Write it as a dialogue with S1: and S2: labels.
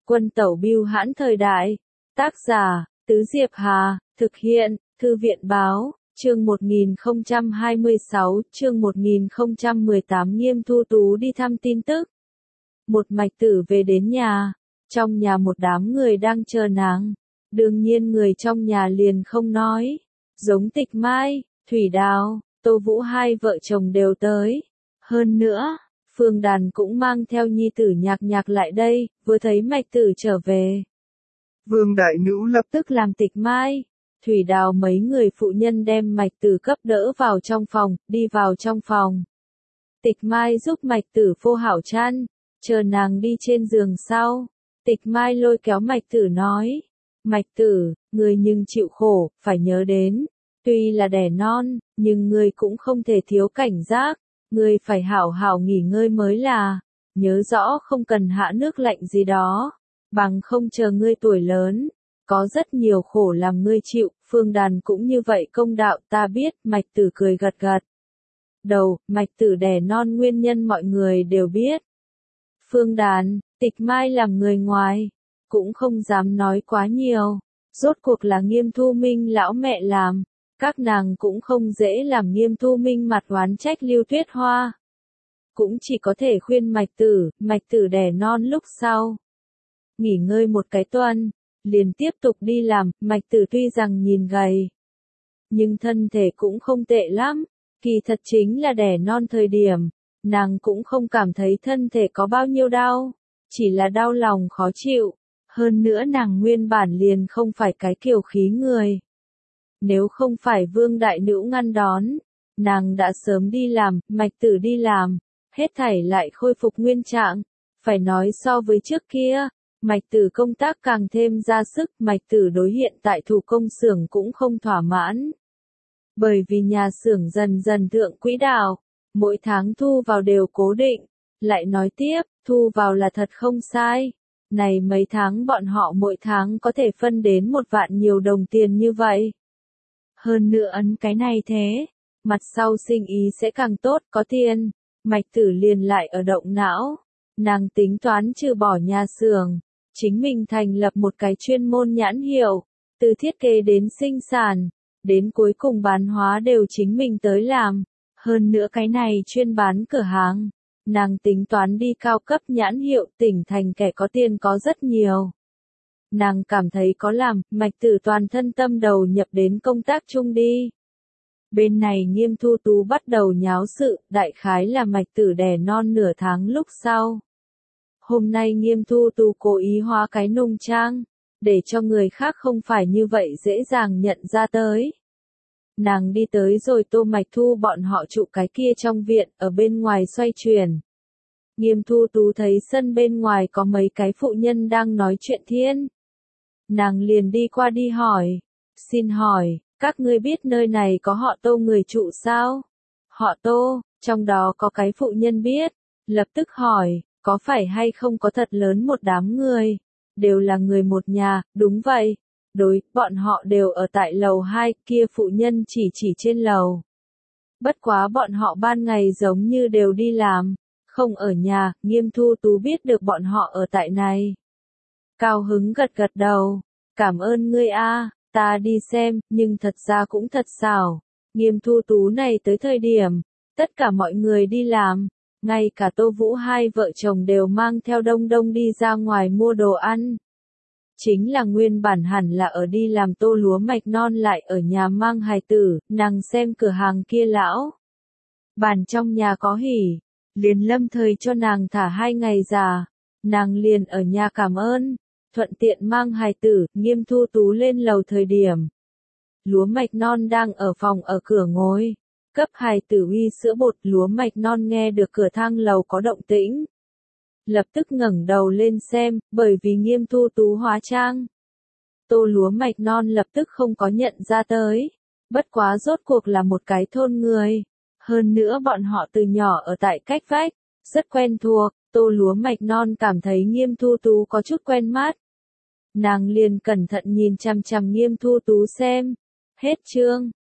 S1: Quân tẩu bưu hãn thời đại. Tác giả, Tứ Diệp Hà, thực hiện, Thư viện báo, chương 1026, chương 1018 Nghiêm Thu Tú đi thăm tin tức. Một mạch tử về đến nhà, trong nhà một đám người đang chờ nàng. Đương nhiên người trong nhà liền không nói. Giống Tịch Mai, Thủy Đào, Tô Vũ hai vợ chồng đều tới. Hơn nữa, Phương Đàn cũng mang theo nhi tử Nhạc Nhạc lại đây, vừa thấy mạch tử trở về.
S2: Vương đại nữ lập
S1: tức làm Tịch Mai, Thủy Đào mấy người phụ nhân đem mạch tử cấp đỡ vào trong phòng, đi vào trong phòng. Tịch Mai giúp mạch tử phô hảo chăn, chờ nàng đi trên giường sau. Tịch Mai lôi kéo mạch tử nói, mạch tử, người nhưng chịu khổ, phải nhớ đến, tuy là đẻ non, nhưng người cũng không thể thiếu cảnh giác, người phải hảo hảo nghỉ ngơi mới là, nhớ rõ không cần hạ nước lạnh gì đó, bằng không chờ ngươi tuổi lớn, có rất nhiều khổ làm ngươi chịu. Phương Đàn cũng như vậy công đạo, ta biết. Mạch tử cười gật gật đầu, mạch tử đẻ non nguyên nhân mọi người đều biết. Phương Đàn, Tịch Mai làm người ngoài, cũng không dám nói quá nhiều, rốt cuộc là Nghiêm Thu Minh lão mẹ làm, các nàng cũng không dễ làm Nghiêm Thu Minh mặt oán trách Lưu Tuyết Hoa. Cũng chỉ có thể khuyên mạch tử đẻ non lúc sau. Nghỉ ngơi một cái tuần, liền tiếp tục đi làm. Mạch tử tuy rằng nhìn gầy, nhưng thân thể cũng không tệ lắm, kỳ thật chính là đẻ non thời điểm, nàng cũng không cảm thấy thân thể có bao nhiêu đau, chỉ là đau lòng khó chịu, hơn nữa nàng nguyên bản liền không phải cái kiều khí người. Nếu không phải Vương đại nữ ngăn đón, nàng đã sớm đi làm. Mạch tử đi làm, hết thảy lại khôi phục nguyên trạng, phải nói so với trước kia, mạch tử công tác càng thêm ra sức. Mạch tử đối hiện tại thủ công xưởng cũng không thỏa mãn, bởi vì nhà xưởng dần dần thượng quỹ đạo, mỗi tháng thu vào đều cố định. Lại nói tiếp, thu vào là thật không sai, này mấy tháng bọn họ mỗi tháng có thể phân đến 1 vạn nhiều đồng tiền như vậy. Hơn nữa ấn cái này thế, mặt sau sinh ý sẽ càng tốt, có tiền. Mạch tử liền lại ở động não, nàng tính toán trừ bỏ nhà xưởng, chính mình thành lập một cái chuyên môn nhãn hiệu, từ thiết kế đến sinh sản, đến cuối cùng bán hóa đều chính mình tới làm. Hơn nữa cái này chuyên bán cửa hàng, nàng tính toán đi cao cấp nhãn hiệu, tỉnh thành kẻ có tiền có rất nhiều. Nàng cảm thấy có làm, mạch tử toàn thân tâm đầu nhập đến công tác chung đi. Bên này Nghiêm Thu Tú bắt đầu nháo sự, đại khái là mạch tử đẻ non nửa tháng lúc sau. Hôm nay Nghiêm Thu Tú cố ý hóa cái nùng trang, để cho người khác không phải như vậy dễ dàng nhận ra tới. Nàng đi tới rồi Tô Mạch Thu bọn họ trụ cái kia trong viện, ở bên ngoài xoay chuyển. Nghiêm Thu Tú thấy sân bên ngoài có mấy cái phụ nhân đang nói chuyện thiên. Nàng liền đi qua đi hỏi, xin hỏi, các ngươi biết nơi này có họ Tô người trụ sao? Họ Tô, trong đó có cái phụ nhân biết, lập tức hỏi, có phải hay không có thật lớn một đám người, đều là người một nhà. Đúng vậy, đối, bọn họ đều ở tại lầu 2, kia phụ nhân chỉ trên lầu. Bất quá bọn họ ban ngày giống như đều đi làm, không ở nhà. Nghiêm Thu Tú biết được bọn họ ở tại này, cao hứng gật gật đầu, cảm ơn ngươi a, ta đi xem. Nhưng thật ra cũng thật xảo, Nghiêm Thu Tú này tới thời điểm, tất cả mọi người đi làm, ngay cả Tô Vũ hai vợ chồng đều mang theo đông đông đi ra ngoài mua đồ ăn. Chính là nguyên bản hẳn là ở đi làm Tô Lúa Mạch non lại ở nhà mang hài tử. Nàng xem cửa hàng kia lão bản trong nhà có hỉ, liền lâm thời cho nàng thả 2 ngày giả, nàng liền ở nhà cảm ơn, thuận tiện mang hài tử. Nghiêm Thu Tú lên lầu thời điểm, Lúa Mạch non đang ở phòng ở cửa ngồi, cấp hài tử uy sữa bột. Lúa Mạch non nghe được cửa thang lầu có động tĩnh, lập tức ngẩng đầu lên xem, bởi vì Nghiêm Thu Tú hóa trang. Tô Lúa Mạch non lập tức không có nhận ra tới, bất quá rốt cuộc là một cái thôn người, hơn nữa bọn họ từ nhỏ ở tại cách vách, rất quen thuộc. Tô Lúa Mạch non cảm thấy Nghiêm Thu Tú có chút quen mắt, nàng liền cẩn thận nhìn chằm chằm Nghiêm Thu Tú xem. Hết chương.